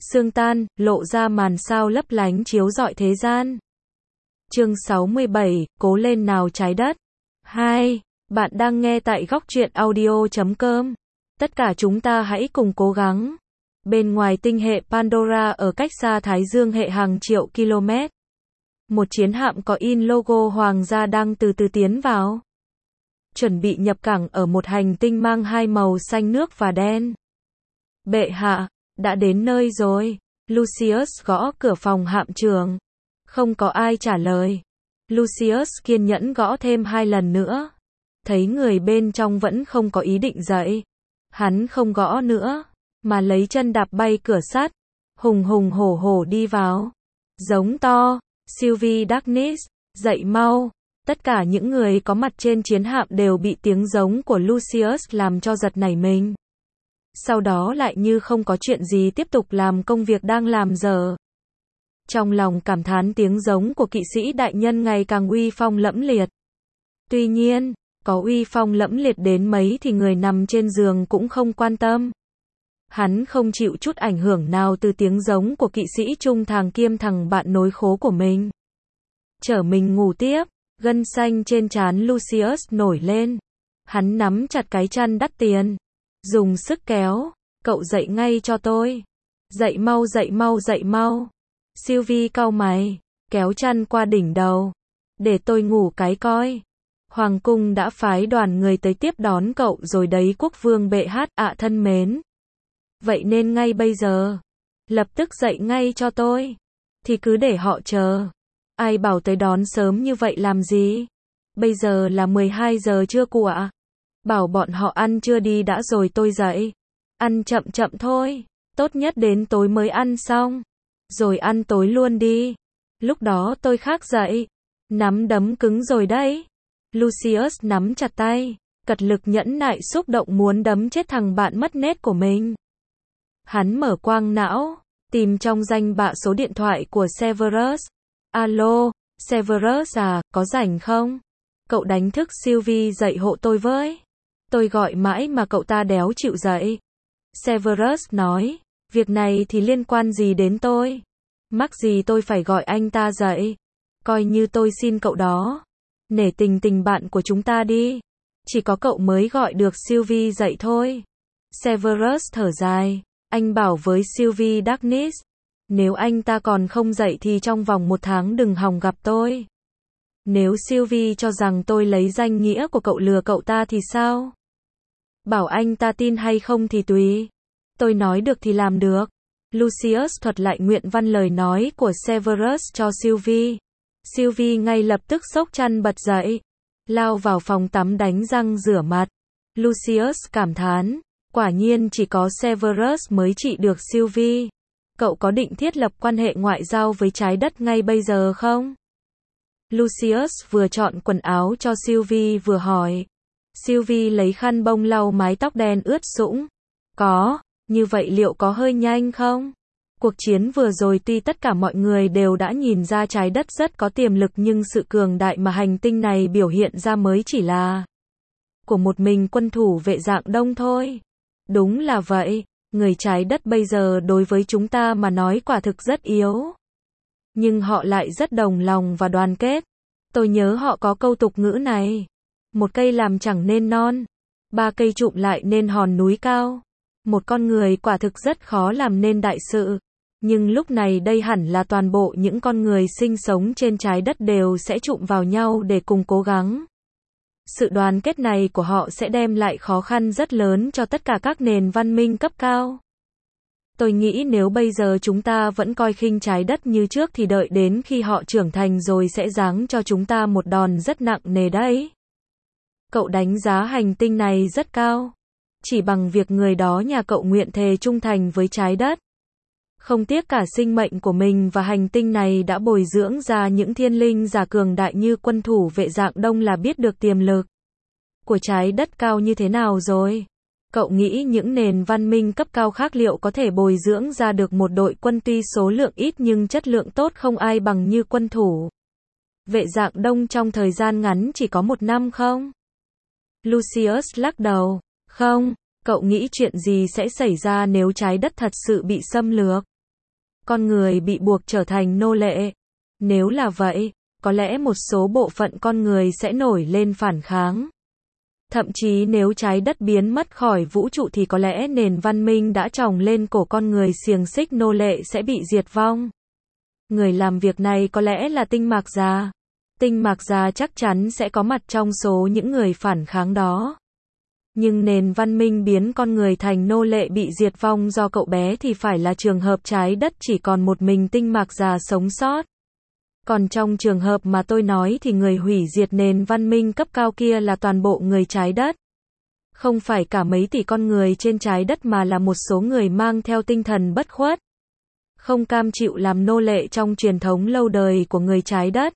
Sương tan, lộ ra màn sao lấp lánh chiếu rọi thế gian. Chương 67, cố lên nào trái đất. 2. Bạn đang nghe tại góc truyện audio.com. Tất cả chúng ta hãy cùng cố gắng. Bên ngoài tinh hệ Pandora ở cách xa Thái Dương hệ hàng triệu km. Một chiến hạm có in logo hoàng gia đang từ từ tiến vào. Chuẩn bị nhập cảng ở một hành tinh mang hai màu xanh nước và đen. Bệ hạ, đã đến nơi rồi. Lucius gõ cửa phòng hạm trưởng. Không có ai trả lời. Lucius kiên nhẫn gõ thêm 2 lần nữa. Thấy người bên trong vẫn không có ý định dậy. Hắn không gõ nữa, mà lấy chân đạp bay cửa sắt. Hùng hùng hổ hổ đi vào. Giống to, Sylvie Darkness, dậy mau. Tất cả những người có mặt trên chiến hạm đều bị tiếng giống của Lucius làm cho giật nảy mình. Sau đó lại như không có chuyện gì tiếp tục làm công việc đang làm dở. Trong lòng cảm thán tiếng giống của kỵ sĩ đại nhân ngày càng uy phong lẫm liệt. Tuy nhiên, có uy phong lẫm liệt đến mấy thì người nằm trên giường cũng không quan tâm. Hắn không chịu chút ảnh hưởng nào từ tiếng giống của kỵ sĩ trung thàng kiêm thằng bạn nối khố của mình. Chở mình ngủ tiếp, gân xanh trên trán Lucius nổi lên. Hắn nắm chặt cái chăn đắt tiền. Dùng sức kéo, cậu dậy ngay cho tôi. Dậy mau dậy mau dậy mau. Sylvie cau mày, kéo chăn qua đỉnh đầu. Để tôi ngủ cái coi. Hoàng cung đã phái đoàn người tới tiếp đón cậu rồi đấy quốc vương bệ hát ạ thân mến. Vậy nên ngay bây giờ, lập tức dậy ngay cho tôi. Thì cứ để họ chờ. Ai bảo tới đón sớm như vậy làm gì? Bây giờ là 12 giờ trưa cụ ạ. Bảo bọn họ ăn trưa đi đã rồi tôi dậy. Ăn chậm chậm thôi. Tốt nhất đến tối mới ăn xong. Rồi ăn tối luôn đi. Lúc đó tôi khác dậy. Nắm đấm cứng rồi đấy. Lucius nắm chặt tay. Cật lực nhẫn nại xúc động muốn đấm chết thằng bạn mất nết của mình. Hắn mở quang não. Tìm trong danh bạ số điện thoại của Severus. Alo, Severus à, có rảnh không? Cậu đánh thức Sylvie dậy hộ tôi với. Tôi gọi mãi mà cậu ta đéo chịu dậy. Severus nói, việc này thì liên quan gì đến tôi? Mắc gì tôi phải gọi anh ta dậy? Coi như tôi xin cậu đó. Nể tình tình bạn của chúng ta đi. Chỉ có cậu mới gọi được Sylvie dậy thôi. Severus thở dài. Anh bảo với Sylvie Darkness. Nếu anh ta còn không dậy thì trong vòng 1 tháng đừng hòng gặp tôi. Nếu Sylvie cho rằng tôi lấy danh nghĩa của cậu lừa cậu ta thì sao? Bảo anh ta tin hay không thì tùy. Tôi nói được thì làm được. Lucius thuật lại nguyện văn lời nói của Severus cho Sylvie. Sylvie ngay lập tức xốc chăn bật dậy. Lao vào phòng tắm đánh răng rửa mặt. Lucius cảm thán. Quả nhiên chỉ có Severus mới trị được Sylvie. Cậu có định thiết lập quan hệ ngoại giao với trái đất ngay bây giờ không? Lucius vừa chọn quần áo cho Sylvie vừa hỏi. Sylvie lấy khăn bông lau mái tóc đen ướt sũng. Có, như vậy liệu có hơi nhanh không? Cuộc chiến vừa rồi tuy tất cả mọi người đều đã nhìn ra trái đất rất có tiềm lực nhưng sự cường đại mà hành tinh này biểu hiện ra mới chỉ là của một mình quân thủ vệ dạng đông thôi. Đúng là vậy, người trái đất bây giờ đối với chúng ta mà nói quả thực rất yếu. Nhưng họ lại rất đồng lòng và đoàn kết. Tôi nhớ họ có câu tục ngữ này. 1 cây làm chẳng nên non. 3 cây chụm lại nên hòn núi cao. Một con người quả thực rất khó làm nên đại sự. Nhưng lúc này đây hẳn là toàn bộ những con người sinh sống trên trái đất đều sẽ chụm vào nhau để cùng cố gắng. Sự đoàn kết này của họ sẽ đem lại khó khăn rất lớn cho tất cả các nền văn minh cấp cao. Tôi nghĩ nếu bây giờ chúng ta vẫn coi khinh trái đất như trước thì đợi đến khi họ trưởng thành rồi sẽ giáng cho chúng ta một đòn rất nặng nề đấy. Cậu đánh giá hành tinh này rất cao. Chỉ bằng việc người đó nhà cậu nguyện thề trung thành với trái đất. Không tiếc cả sinh mệnh của mình và hành tinh này đã bồi dưỡng ra những thiên linh giả cường đại như quân thủ vệ dạng đông là biết được tiềm lực của trái đất cao như thế nào rồi. Cậu nghĩ những nền văn minh cấp cao khác liệu có thể bồi dưỡng ra được một đội quân tuy số lượng ít nhưng chất lượng tốt không ai bằng như quân thủ vệ dạng đông trong thời gian ngắn chỉ có 1 năm không? Lucius lắc đầu. Không, cậu nghĩ chuyện gì sẽ xảy ra nếu trái đất thật sự bị xâm lược? con người bị buộc trở thành nô lệ. Nếu là vậy, có lẽ một số bộ phận con người sẽ nổi lên phản kháng. Thậm chí nếu trái đất biến mất khỏi vũ trụ thì có lẽ nền văn minh đã tròng lên cổ con người xiềng xích nô lệ sẽ bị diệt vong. Người làm việc này có lẽ là Tinh Mạc Già. Tinh Mạc Già chắc chắn sẽ có mặt trong số những người phản kháng đó. Nhưng nền văn minh biến con người thành nô lệ bị diệt vong do cậu bé thì phải là trường hợp trái đất chỉ còn một mình Tinh Mạc Già sống sót. Còn trong trường hợp mà tôi nói thì người hủy diệt nền văn minh cấp cao kia là toàn bộ người trái đất. Không phải cả mấy tỷ con người trên trái đất mà là một số người mang theo tinh thần bất khuất. Không cam chịu làm nô lệ trong truyền thống lâu đời của người trái đất.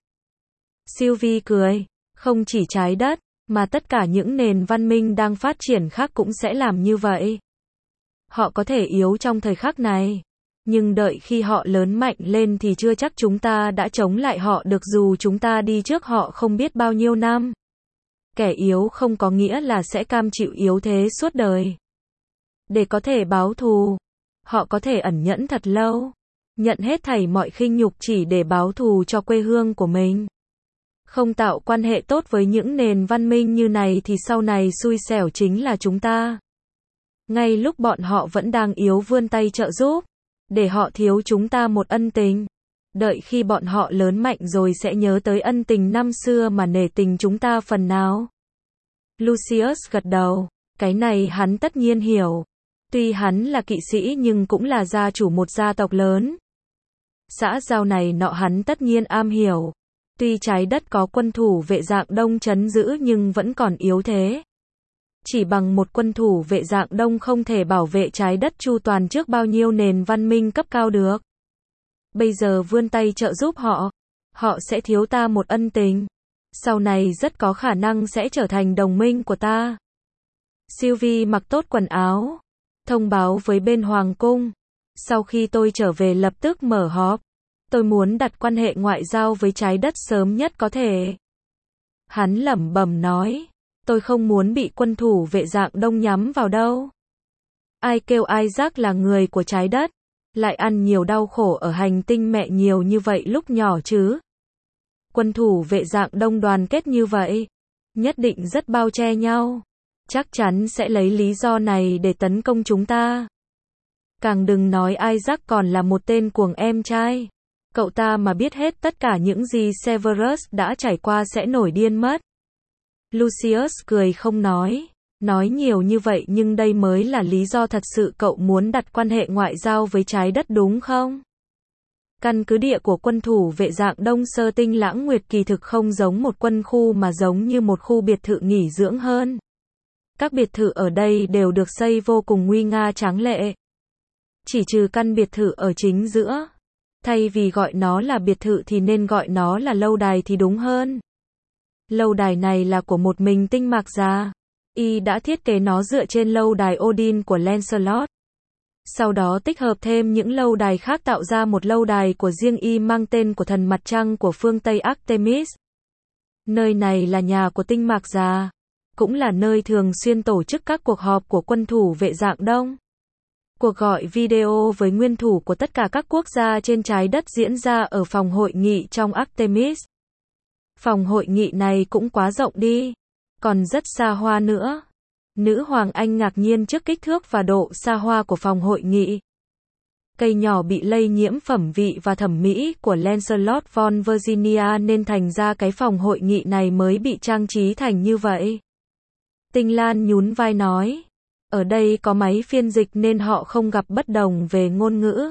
Sylvie cười, không chỉ trái đất, mà tất cả những nền văn minh đang phát triển khác cũng sẽ làm như vậy. Họ có thể yếu trong thời khắc này. Nhưng đợi khi họ lớn mạnh lên thì chưa chắc chúng ta đã chống lại họ được dù chúng ta đi trước họ không biết bao nhiêu năm. Kẻ yếu không có nghĩa là sẽ cam chịu yếu thế suốt đời. Để có thể báo thù, họ có thể ẩn nhẫn thật lâu, nhận hết thảy mọi khinh nhục chỉ để báo thù cho quê hương của mình. Không tạo quan hệ tốt với những nền văn minh như này thì sau này xui xẻo chính là chúng ta. Ngay lúc bọn họ vẫn đang yếu vươn tay trợ giúp. Để họ thiếu chúng ta một ân tình. Đợi khi bọn họ lớn mạnh rồi sẽ nhớ tới ân tình năm xưa mà nể tình chúng ta phần nào. Lucius gật đầu. Cái này hắn tất nhiên hiểu. Tuy hắn là kỵ sĩ nhưng cũng là gia chủ một gia tộc lớn. Xã giao này nọ hắn tất nhiên am hiểu. Tuy trái đất có quân thủ vệ dạng đông trấn giữ nhưng vẫn còn yếu thế. Chỉ bằng một quân thủ vệ dạng đông không thể bảo vệ trái đất chu toàn trước bao nhiêu nền văn minh cấp cao được. Bây giờ vươn tay trợ giúp họ. Họ sẽ thiếu ta một ân tình. Sau này rất có khả năng sẽ trở thành đồng minh của ta. Sylvie mặc tốt quần áo. Thông báo với bên Hoàng cung. Sau khi tôi trở về lập tức mở họp. Tôi muốn đặt quan hệ ngoại giao với trái đất sớm nhất có thể. Hắn lẩm bẩm nói. Tôi không muốn bị quân thủ vệ dạng đông nhắm vào đâu. Ai kêu Isaac là người của trái đất, lại ăn nhiều đau khổ ở hành tinh mẹ nhiều như vậy lúc nhỏ chứ. Quân thủ vệ dạng đông đoàn kết như vậy, nhất định rất bao che nhau. Chắc chắn sẽ lấy lý do này để tấn công chúng ta. Càng đừng nói Isaac còn là một tên cuồng em trai. Cậu ta mà biết hết tất cả những gì Severus đã trải qua sẽ nổi điên mất. Lucius cười không nói. Nói nhiều như vậy nhưng đây mới là lý do thật sự cậu muốn đặt quan hệ ngoại giao với trái đất đúng không? Căn cứ địa của quân thủ vệ dạng Đông Sơ Tinh Lãng Nguyệt kỳ thực không giống một quân khu mà giống như một khu biệt thự nghỉ dưỡng hơn. Các biệt thự ở đây đều được xây vô cùng nguy nga tráng lệ. Chỉ trừ căn biệt thự ở chính giữa. Thay vì gọi nó là biệt thự thì nên gọi nó là lâu đài thì đúng hơn. Lâu đài này là của một mình Tinh Mạc Già. Y đã thiết kế nó dựa trên lâu đài Odin của Lancelot. Sau đó tích hợp thêm những lâu đài khác tạo ra một lâu đài của riêng Y mang tên của thần mặt trăng của phương Tây Artemis. Nơi này là nhà của Tinh Mạc Già, cũng là nơi thường xuyên tổ chức các cuộc họp của quân thủ vệ dạng Đông. Cuộc gọi video với nguyên thủ của tất cả các quốc gia trên trái đất diễn ra ở phòng hội nghị trong Artemis. Phòng hội nghị này cũng quá rộng đi, còn rất xa hoa nữa. Nữ hoàng Anh ngạc nhiên trước kích thước và độ xa hoa của phòng hội nghị. Cây nhỏ bị lây nhiễm phẩm vị và thẩm mỹ của Lancelot von Virginia nên thành ra cái phòng hội nghị này mới bị trang trí thành như vậy. Tinh Lan nhún vai nói, ở đây có máy phiên dịch nên họ không gặp bất đồng về ngôn ngữ.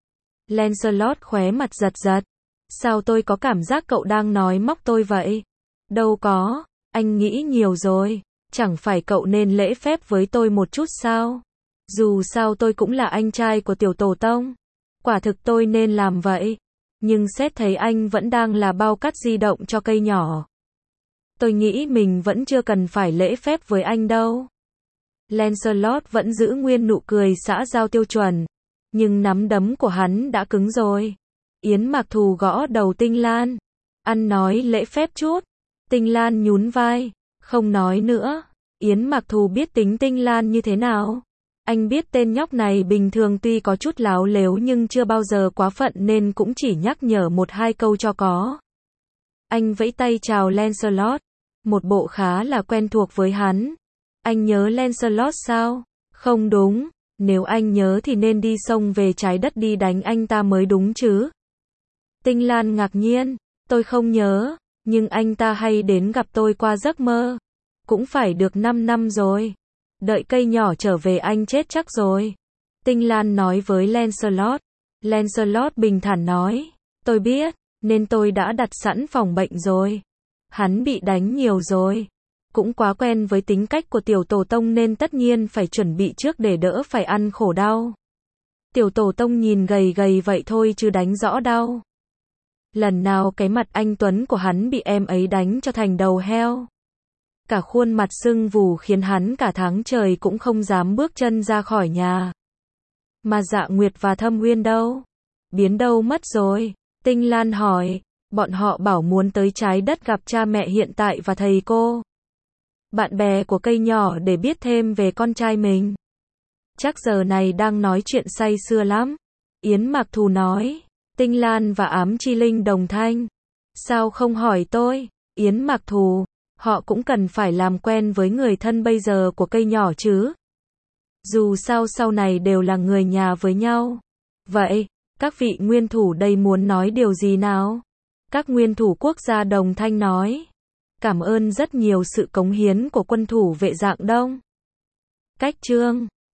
Lancelot khóe mặt giật giật. Sao tôi có cảm giác cậu đang nói móc tôi vậy? Đâu có, anh nghĩ nhiều rồi. Chẳng phải cậu nên lễ phép với tôi một chút sao? Dù sao tôi cũng là anh trai của tiểu tổ tông. Quả thực tôi nên làm vậy. Nhưng xét thấy anh vẫn đang là bao cát di động cho cây nhỏ. Tôi nghĩ mình vẫn chưa cần phải lễ phép với anh đâu. Lancelot vẫn giữ nguyên nụ cười xã giao tiêu chuẩn. Nhưng nắm đấm của hắn đã cứng rồi. Yến Mạc Thù gõ đầu Tinh Lan. Ăn nói lễ phép chút. Tinh Lan nhún vai. Không nói nữa. Yến Mạc Thù biết tính Tinh Lan như thế nào. Anh biết tên nhóc này bình thường tuy có chút láo lếu nhưng chưa bao giờ quá phận nên cũng chỉ nhắc nhở một hai câu cho có. Anh vẫy tay chào Lancelot, một bộ khá là quen thuộc với hắn. Anh nhớ Lancelot sao? Không đúng, nếu anh nhớ thì nên đi xông về trái đất đi đánh anh ta mới đúng chứ. Tinh Lan ngạc nhiên, tôi không nhớ, nhưng anh ta hay đến gặp tôi qua giấc mơ. Cũng phải được 5 năm rồi. Đợi cây nhỏ trở về anh chết chắc rồi. Tinh Lan nói với Lancelot. Lancelot bình thản nói, tôi biết, nên tôi đã đặt sẵn phòng bệnh rồi. Hắn bị đánh nhiều rồi. Cũng quá quen với tính cách của tiểu tổ tông nên tất nhiên phải chuẩn bị trước để đỡ phải ăn khổ đau. Tiểu tổ tông nhìn gầy gầy vậy thôi chứ đánh rõ đau. Lần nào cái mặt anh Tuấn của hắn bị em ấy đánh cho thành đầu heo. Cả khuôn mặt sưng vù khiến hắn cả tháng trời cũng không dám bước chân ra khỏi nhà. Mà Dạ Nguyệt và Thâm Uyên đâu? Biến đâu mất rồi? Tinh Lan hỏi, bọn họ bảo muốn tới trái đất gặp cha mẹ hiện tại và thầy cô. Bạn bè của cây nhỏ để biết thêm về con trai mình. Chắc giờ này đang nói chuyện say sưa lắm. Yến Mặc Thù nói. Tinh Lan và Ám Chi Linh đồng thanh. Sao không hỏi tôi? Yến Mặc Thù. Họ cũng cần phải làm quen với người thân bây giờ của cây nhỏ chứ. Dù sao sau này đều là người nhà với nhau. Vậy, các vị nguyên thủ đây muốn nói điều gì nào? Các nguyên thủ quốc gia đồng thanh nói. Cảm ơn rất nhiều sự cống hiến của quân thủ vệ Dạng Đông. Cách chương